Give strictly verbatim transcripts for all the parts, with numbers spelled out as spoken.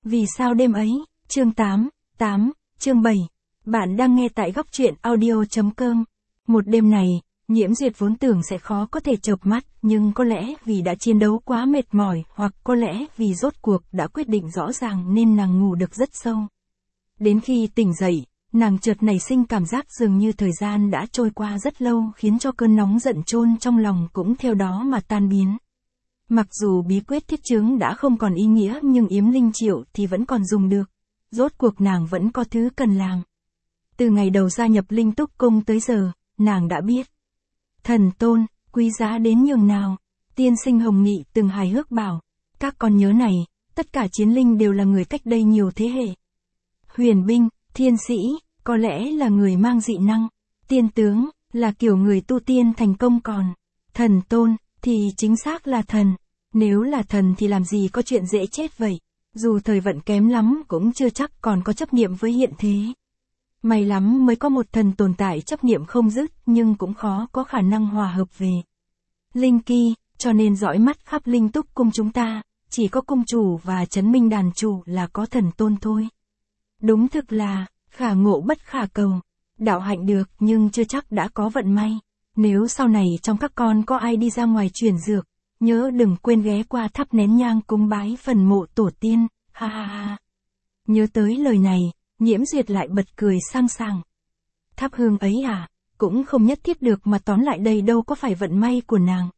Vì sao đêm ấy, chương tám, tám, chương bảy. Bạn đang nghe tại góc truyện audio.com. Một đêm này, Nhiễm Duyệt vốn tưởng sẽ khó có thể chợp mắt, nhưng có lẽ vì đã chiến đấu quá mệt mỏi, hoặc có lẽ vì rốt cuộc đã quyết định rõ ràng nên nàng ngủ được rất sâu. Đến khi tỉnh dậy, nàng chợt nảy sinh cảm giác dường như thời gian đã trôi qua rất lâu, khiến cho cơn nóng giận chôn trong lòng cũng theo đó mà tan biến. Mặc dù bí quyết thiết chướng đã không còn ý nghĩa nhưng yếm linh triệu thì vẫn còn dùng được. Rốt cuộc nàng vẫn có thứ cần làm. Từ ngày đầu gia nhập Linh Túc Cung tới giờ, nàng đã biết. Thần tôn, quý giá đến nhường nào. Tiên sinh Hồng Nghị từng hài hước bảo, các con nhớ này, tất cả chiến linh đều là người cách đây nhiều thế hệ. Huyền binh, thiên sĩ, có lẽ là người mang dị năng. Tiên tướng, là kiểu người tu tiên thành công còn. Thần tôn, thì chính xác là thần. Nếu là thần thì làm gì có chuyện dễ chết vậy. Dù thời vận kém lắm cũng chưa chắc còn có chấp niệm với hiện thế. May lắm mới có một thần tồn tại chấp niệm không dứt, nhưng cũng khó có khả năng hòa hợp về linh kỳ, cho nên dõi mắt khắp Linh Túc Cung chúng ta, chỉ có cung chủ và Trấn Minh đàn chủ là có thần tôn thôi. Đúng thực là, khả ngộ bất khả cầu. Đạo hạnh được nhưng chưa chắc đã có vận may. Nếu sau này trong các con có ai đi ra ngoài truyền dược, nhớ đừng quên ghé qua thắp nén nhang cúng bái phần mộ tổ tiên, ha ha ha. Nhớ tới lời này, Nhiễm Duyệt lại bật cười sang sảng. Thắp hương ấy à, cũng không nhất thiết được mà tóm lại đây đâu có phải vận may của nàng.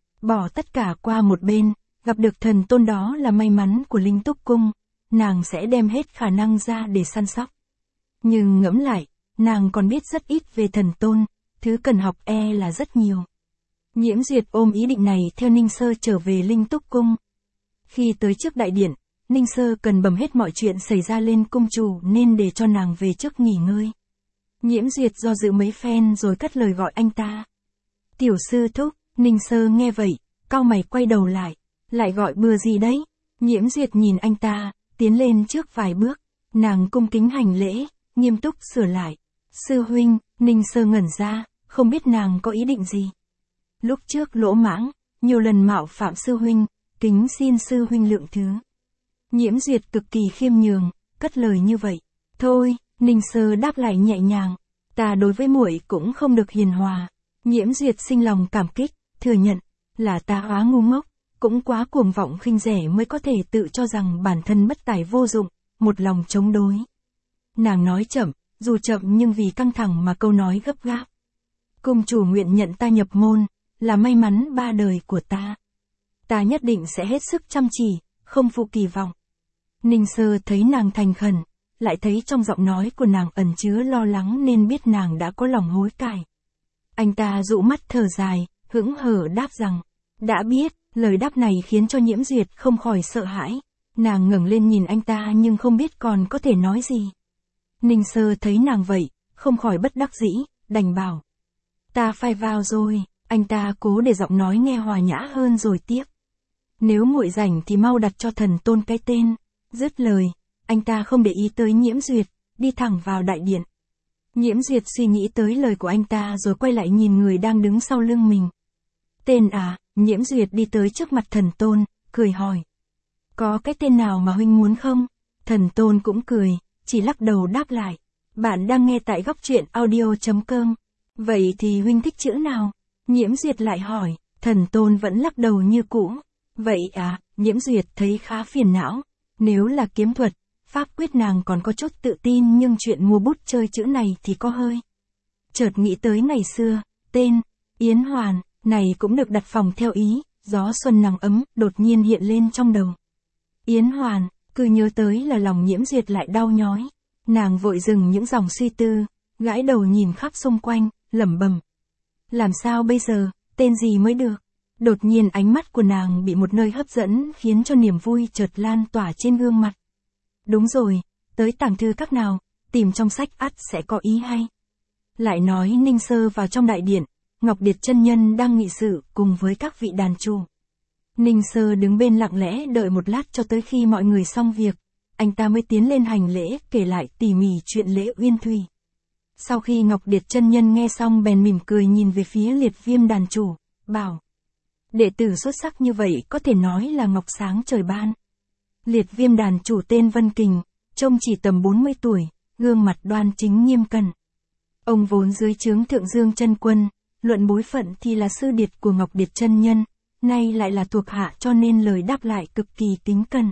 Bỏ tất cả qua một bên, gặp được thần tôn đó là may mắn của Linh Túc Cung, nàng sẽ đem hết khả năng ra để săn sóc. Nhưng ngẫm lại, nàng còn biết rất ít về thần tôn, thứ cần học e là rất nhiều. Nhiễm Duyệt ôm ý định này theo Ninh Sơ trở về Linh Túc Cung. Khi tới trước đại điện, Ninh Sơ cần bẩm hết mọi chuyện xảy ra lên cung chủ nên để cho nàng về trước nghỉ ngơi. Nhiễm Duyệt do dự mấy phen rồi cất lời gọi anh ta. Tiểu sư thúc. Ninh Sơ nghe vậy, cau mày quay đầu lại. Lại gọi bừa gì đấy? Nhiễm Duyệt nhìn anh ta, tiến lên trước vài bước. Nàng cung kính hành lễ, nghiêm túc sửa lại. Sư huynh. Ninh Sơ ngẩn ra, không biết nàng có ý định gì. Lúc trước lỗ mãng, nhiều lần mạo phạm sư huynh, kính xin sư huynh lượng thứ. Nhiễm Duyệt cực kỳ khiêm nhường, cất lời như vậy. Thôi, Ninh Sơ đáp lại nhẹ nhàng, ta đối với muội cũng không được hiền hòa. Nhiễm Duyệt sinh lòng cảm kích, thừa nhận, là ta quá ngu ngốc, cũng quá cuồng vọng khinh rẻ mới có thể tự cho rằng bản thân bất tài vô dụng, một lòng chống đối. Nàng nói chậm, dù chậm nhưng vì căng thẳng mà câu nói gấp gáp. Cung chủ nguyện nhận ta nhập môn, là may mắn ba đời của ta. Ta nhất định sẽ hết sức chăm chỉ, không phụ kỳ vọng. Ninh Sơ thấy nàng thành khẩn, lại thấy trong giọng nói của nàng ẩn chứa lo lắng nên biết nàng đã có lòng hối cải. Anh ta dụ mắt thở dài, hững hờ đáp rằng, đã biết. Lời đáp này khiến cho Nhiễm Duyệt không khỏi sợ hãi. Nàng ngẩng lên nhìn anh ta nhưng không biết còn có thể nói gì. Ninh Sơ thấy nàng vậy, không khỏi bất đắc dĩ, đành bảo. Ta phải vào rồi. Anh ta cố để giọng nói nghe hòa nhã hơn rồi tiếp. Nếu muội rảnh thì mau đặt cho thần tôn cái tên. Dứt lời, anh ta không để ý tới Nhiễm Duyệt, đi thẳng vào đại điện. Nhiễm Duyệt suy nghĩ tới lời của anh ta rồi quay lại nhìn người đang đứng sau lưng mình. Tên à? Nhiễm Duyệt đi tới trước mặt thần tôn, cười hỏi. Có cái tên nào mà huynh muốn không? Thần tôn cũng cười, chỉ lắc đầu đáp lại. Bạn đang nghe tại góc truyện audio.com. Vậy thì huynh thích chữ nào? Nhiễm Duyệt lại hỏi, thần tôn vẫn lắc đầu như cũ. Vậy à? Nhiễm Duyệt thấy khá phiền não. Nếu là kiếm thuật, pháp quyết nàng còn có chút tự tin nhưng chuyện mua bút chơi chữ này thì có hơi. Chợt nghĩ tới ngày xưa, tên, Yến Hoàn, này cũng được đặt phòng theo ý, gió xuân nắng ấm, đột nhiên hiện lên trong đầu. Yến Hoàn, cứ nhớ tới là lòng Nhiễm Duyệt lại đau nhói. Nàng vội dừng những dòng suy tư, gãi đầu nhìn khắp xung quanh, lẩm bẩm. Làm sao bây giờ, tên gì mới được? Đột nhiên ánh mắt của nàng bị một nơi hấp dẫn khiến cho niềm vui chợt lan tỏa trên gương mặt. Đúng rồi, tới tàng thư các nào, tìm trong sách ắt sẽ có ý hay. Lại nói Ninh Sơ vào trong đại điện, Ngọc Điệt chân nhân đang nghị sự cùng với các vị đàn chủ. Ninh Sơ đứng bên lặng lẽ đợi một lát cho tới khi mọi người xong việc, anh ta mới tiến lên hành lễ kể lại tỉ mỉ chuyện lễ Uyên Thủy. Sau khi Ngọc Điệt chân nhân nghe xong bèn mỉm cười nhìn về phía Liệt Viêm đàn chủ, bảo. Đệ tử xuất sắc như vậy có thể nói là ngọc sáng trời ban. Liệt Viêm đàn chủ tên Vân Kình, trông chỉ tầm bốn mươi tuổi, gương mặt đoan chính nghiêm cẩn. Ông vốn dưới trướng Thượng Dương Chân Quân, luận bối phận thì là sư điệt của Ngọc Điệt chân nhân, nay lại là thuộc hạ cho nên lời đáp lại cực kỳ kính cẩn.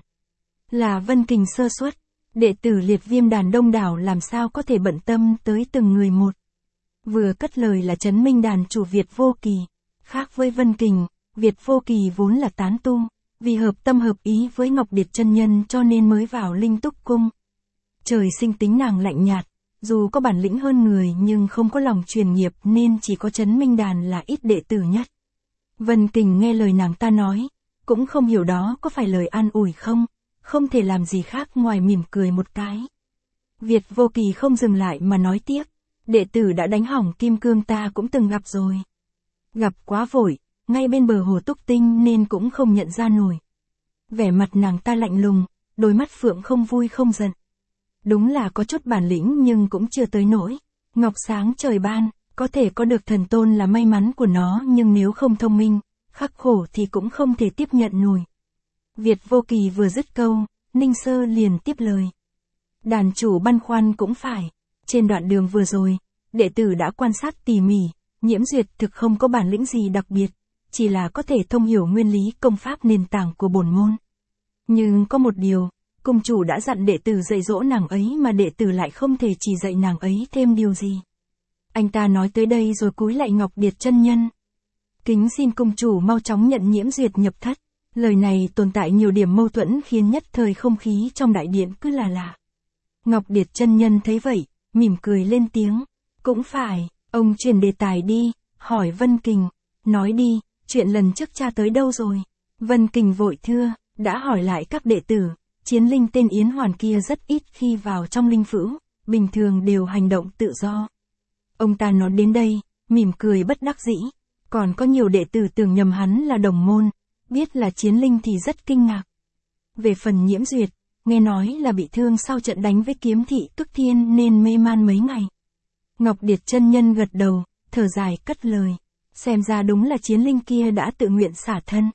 Là Vân Kình sơ suất, đệ tử Liệt Viêm đàn đông đảo làm sao có thể bận tâm tới từng người một. Vừa cất lời là Trấn Minh đàn chủ Việt Vô Kỳ, khác với Vân Kình, Việt Vô Kỳ vốn là tán tu, vì hợp tâm hợp ý với Ngọc Điệt chân nhân cho nên mới vào Linh Túc cung. Trời sinh tính nàng lạnh nhạt, dù có bản lĩnh hơn người nhưng không có lòng truyền nghiệp nên chỉ có Trấn Minh đàn là ít đệ tử nhất. Vân Kình nghe lời nàng ta nói, cũng không hiểu đó có phải lời an ủi không, không thể làm gì khác ngoài mỉm cười một cái. Việt Vô Kỳ không dừng lại mà nói tiếp, đệ tử đã đánh hỏng kim cương ta cũng từng gặp rồi. Gặp quá vội, ngay bên bờ hồ Túc Tinh nên cũng không nhận ra nổi. Vẻ mặt nàng ta lạnh lùng, đôi mắt phượng không vui không giận. Đúng là có chút bản lĩnh nhưng cũng chưa tới nỗi. Ngọc sáng trời ban, có thể có được thần tôn là may mắn của nó nhưng nếu không thông minh, khắc khổ thì cũng không thể tiếp nhận nổi. Việt Vô Kỳ vừa dứt câu, Ninh Sơ liền tiếp lời. Đàn chủ băn khoăn cũng phải. Trên đoạn đường vừa rồi, đệ tử đã quan sát tỉ mỉ, Nhiễm Duyệt thực không có bản lĩnh gì đặc biệt, chỉ là có thể thông hiểu nguyên lý công pháp nền tảng của bổn môn. Nhưng có một điều, cung chủ đã dặn đệ tử dạy dỗ nàng ấy mà đệ tử lại không thể chỉ dạy nàng ấy thêm điều gì. Anh ta nói tới đây rồi cúi lạy Ngọc Điệt chân nhân. Kính xin cung chủ mau chóng nhận Nhiễm Duyệt nhập thất. Lời này tồn tại nhiều điểm mâu thuẫn khiến nhất thời không khí trong đại điện cứ là lạ. Ngọc Điệt chân nhân thấy vậy, mỉm cười lên tiếng. Cũng phải, ông chuyển đề tài đi, hỏi Vân Kình. Nói đi, chuyện lần trước cha tới đâu rồi? Vân Kình vội thưa, đã hỏi lại các đệ tử, chiến linh tên Yến Hoàn kia rất ít khi vào trong linh phữu, bình thường đều hành động tự do. Ông ta nói đến đây, mỉm cười bất đắc dĩ, còn có nhiều đệ tử tưởng nhầm hắn là đồng môn, biết là chiến linh thì rất kinh ngạc. Về phần Nhiễm Duyệt, nghe nói là bị thương sau trận đánh với kiếm thị Tức Thiên nên mê man mấy ngày. Ngọc Điệt chân nhân gật đầu, thở dài cất lời, xem ra đúng là chiến linh kia đã tự nguyện xả thân.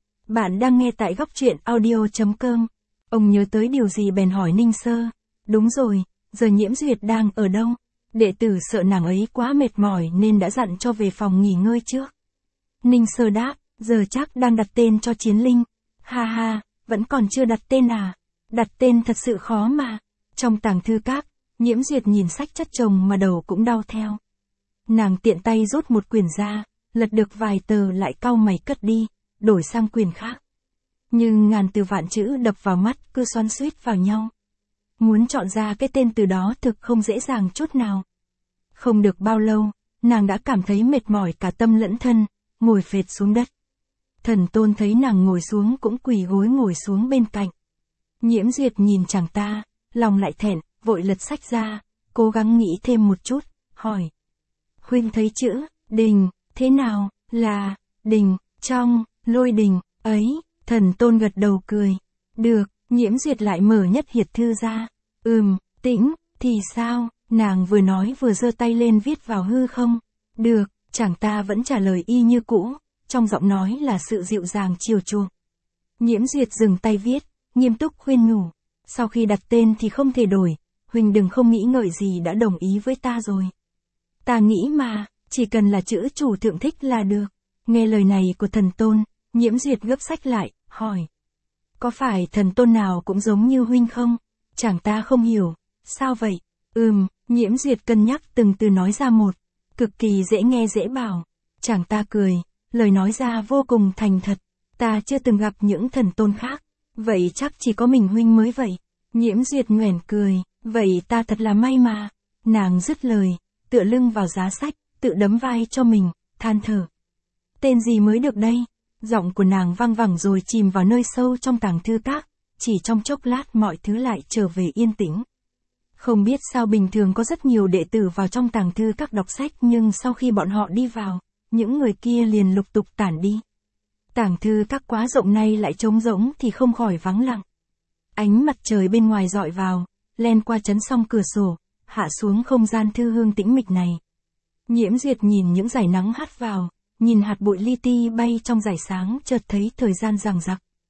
Bạn đang nghe tại góc truyện audio chấm com. Ông nhớ tới điều gì bèn hỏi Ninh Sơ. Đúng rồi, giờ Nhiễm Duyệt đang ở đâu? Đệ tử sợ nàng ấy quá mệt mỏi nên đã dặn cho về phòng nghỉ ngơi trước. Ninh Sơ đáp, giờ chắc đang đặt tên cho chiến linh. Ha ha, vẫn còn chưa đặt tên à? Đặt tên thật sự khó mà. Trong tàng thư các, Nhiễm Duyệt nhìn sách chất chồng mà đầu cũng đau theo. Nàng tiện tay rút một quyển ra, lật được vài tờ lại cau mày cất đi, đổi sang quyển khác. Nhưng ngàn từ vạn chữ đập vào mắt cứ xoắn xuýt vào nhau. Muốn chọn ra cái tên từ đó thực không dễ dàng chút nào. Không được bao lâu, nàng đã cảm thấy mệt mỏi cả tâm lẫn thân, ngồi phệt xuống đất. Thần Tôn thấy nàng ngồi xuống cũng quỳ gối ngồi xuống bên cạnh. Nhiễm Duyệt nhìn chàng ta, lòng lại thẹn, vội lật sách ra, cố gắng nghĩ thêm một chút, hỏi. Huynh thấy chữ, đình, thế nào, là, đình, trong, lôi đình, ấy, Thần Tôn gật đầu cười. Được, Nhiễm Duyệt lại mở nhất hiệt thư ra. Ừm, tĩnh, thì sao, nàng vừa nói vừa giơ tay lên viết vào hư không? Được, chàng ta vẫn trả lời y như cũ, trong giọng nói là sự dịu dàng chiều chuộng. Nhiễm Duyệt dừng tay viết, nghiêm túc khuyên nhủ. Sau khi đặt tên thì không thể đổi, huynh đừng không nghĩ ngợi gì đã đồng ý với ta rồi. Ta nghĩ mà, chỉ cần là chữ chủ thượng thích là được. Nghe lời này của Thần Tôn, Nhiễm Duyệt gấp sách lại, hỏi. Có phải Thần Tôn nào cũng giống như huynh không? Chàng ta không hiểu. Sao vậy? Ừm, Nhiễm Duyệt cân nhắc từng từ nói ra một. Cực kỳ dễ nghe dễ bảo. Chàng ta cười, lời nói ra vô cùng thành thật. Ta chưa từng gặp những thần tôn khác. Vậy chắc chỉ có mình huynh mới vậy. Nhiễm Duyệt nhoẻn cười. Vậy ta thật là may mà. Nàng dứt lời, tựa lưng vào giá sách, tự đấm vai cho mình, than thở. Tên gì mới được đây? Giọng của nàng vang vẳng rồi chìm vào nơi sâu trong tàng thư các. Chỉ trong chốc lát mọi thứ lại trở về yên tĩnh. Không biết sao bình thường có rất nhiều đệ tử vào trong tàng thư các đọc sách nhưng sau khi bọn họ đi vào, những người kia liền lục tục tản đi. Tàng thư các quá rộng nay lại trống rỗng thì không khỏi vắng lặng. Ánh mặt trời bên ngoài dọi vào, len qua chắn song cửa sổ, hạ xuống không gian thư hương tĩnh mịch này. Nhiễm Duyệt nhìn những dải nắng hắt vào, nhìn hạt bụi li ti bay trong dải sáng chợt thấy thời gian dằng dặc.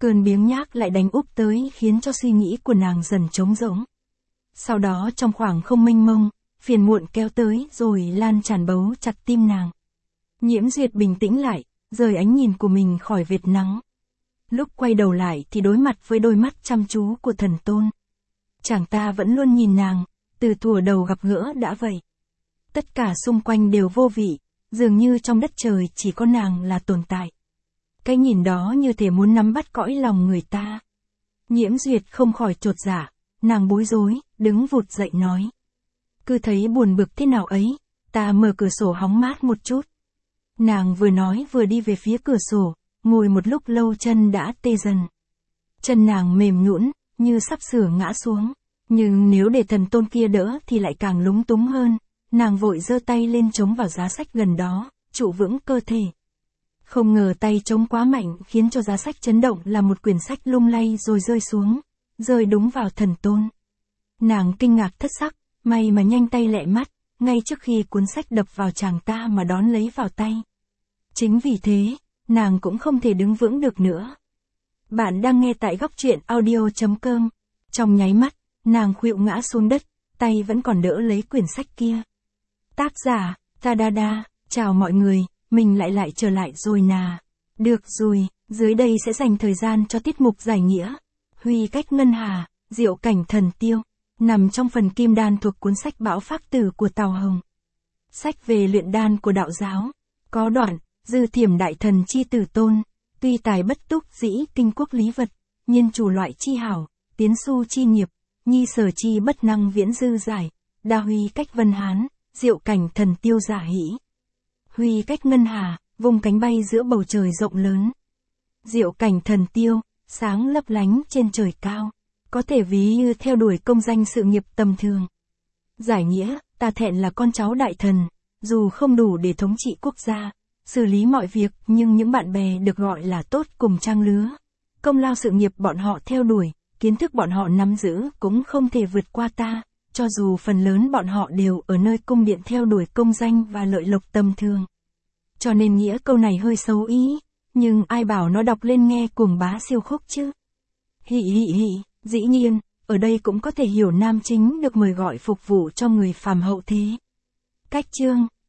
Cơn biếng nhác lại đánh úp tới khiến cho suy nghĩ của nàng dần trống rỗng. Sau đó trong khoảng không mênh mông, phiền muộn kéo tới rồi lan tràn bấu chặt tim nàng. Nhiễm Duyệt bình tĩnh lại, rời ánh nhìn của mình khỏi vệt nắng. Lúc quay đầu lại thì đối mặt với đôi mắt chăm chú của Thần Tôn. Chàng ta vẫn luôn nhìn nàng, từ thuở đầu gặp gỡ đã vậy. Tất cả xung quanh đều vô vị, dường như trong đất trời chỉ có nàng là tồn tại. Cái nhìn đó như thể muốn nắm bắt cõi lòng người ta. Nhiễm Duyệt không khỏi chột dạ, nàng bối rối, đứng vụt dậy nói. Cứ thấy buồn bực thế nào ấy, ta mở cửa sổ hóng mát một chút. Nàng vừa nói vừa đi về phía cửa sổ, ngồi một lúc lâu chân đã tê dần. Chân nàng mềm nhũn, như sắp sửa ngã xuống, nhưng nếu để Thần Tôn kia đỡ thì lại càng lúng túng hơn, nàng vội giơ tay lên chống vào giá sách gần đó, trụ vững cơ thể. Không ngờ tay chống quá mạnh khiến cho giá sách chấn động làm một quyển sách lung lay rồi rơi xuống, rơi đúng vào Thần Tôn. Nàng kinh ngạc thất sắc, may mà nhanh tay lẹ mắt, ngay trước khi cuốn sách đập vào chàng ta mà đón lấy vào tay. Chính vì thế, nàng cũng không thể đứng vững được nữa. Bạn đang nghe tại góc truyện audio chấm com. Trong nháy mắt, nàng khuỵu ngã xuống đất, tay vẫn còn đỡ lấy quyển sách kia. Tác giả, Tadada, chào mọi người, mình lại lại trở lại rồi nà. Được rồi, dưới đây sẽ dành thời gian cho tiết mục giải nghĩa. Huy cách ngân hà, diệu cảnh thần tiêu, nằm trong phần kim đan thuộc cuốn sách Bão Phác Tử của Tào Hồng. Sách về luyện đan của đạo giáo. Có đoạn, dư thiểm đại thần chi tử tôn, tuy tài bất túc dĩ kinh quốc lý vật, nhiên chủ loại chi hảo, tiến su chi nghiệp, nhi sở chi bất năng viễn dư giải, đa huy cách vân hán, diệu cảnh thần tiêu giả hỷ. Huy cách ngân hà, vùng cánh bay giữa bầu trời rộng lớn. Diệu cảnh thần tiêu, sáng lấp lánh trên trời cao, có thể ví như theo đuổi công danh sự nghiệp tầm thường. Giải nghĩa, ta thẹn là con cháu đại thần, dù không đủ để thống trị quốc gia, xử lý mọi việc, nhưng những bạn bè được gọi là tốt cùng trang lứa. Công lao sự nghiệp bọn họ theo đuổi, kiến thức bọn họ nắm giữ cũng không thể vượt qua ta, cho dù phần lớn bọn họ đều ở nơi cung điện theo đuổi công danh và lợi lộc tầm thường. Cho nên nghĩa câu này hơi xấu ý, nhưng ai bảo nó đọc lên nghe cuồng bá siêu khúc chứ. Hị hị hị, dĩ nhiên, ở đây cũng có thể hiểu nam chính được mời gọi phục vụ cho người phàm hậu thế. Cách chương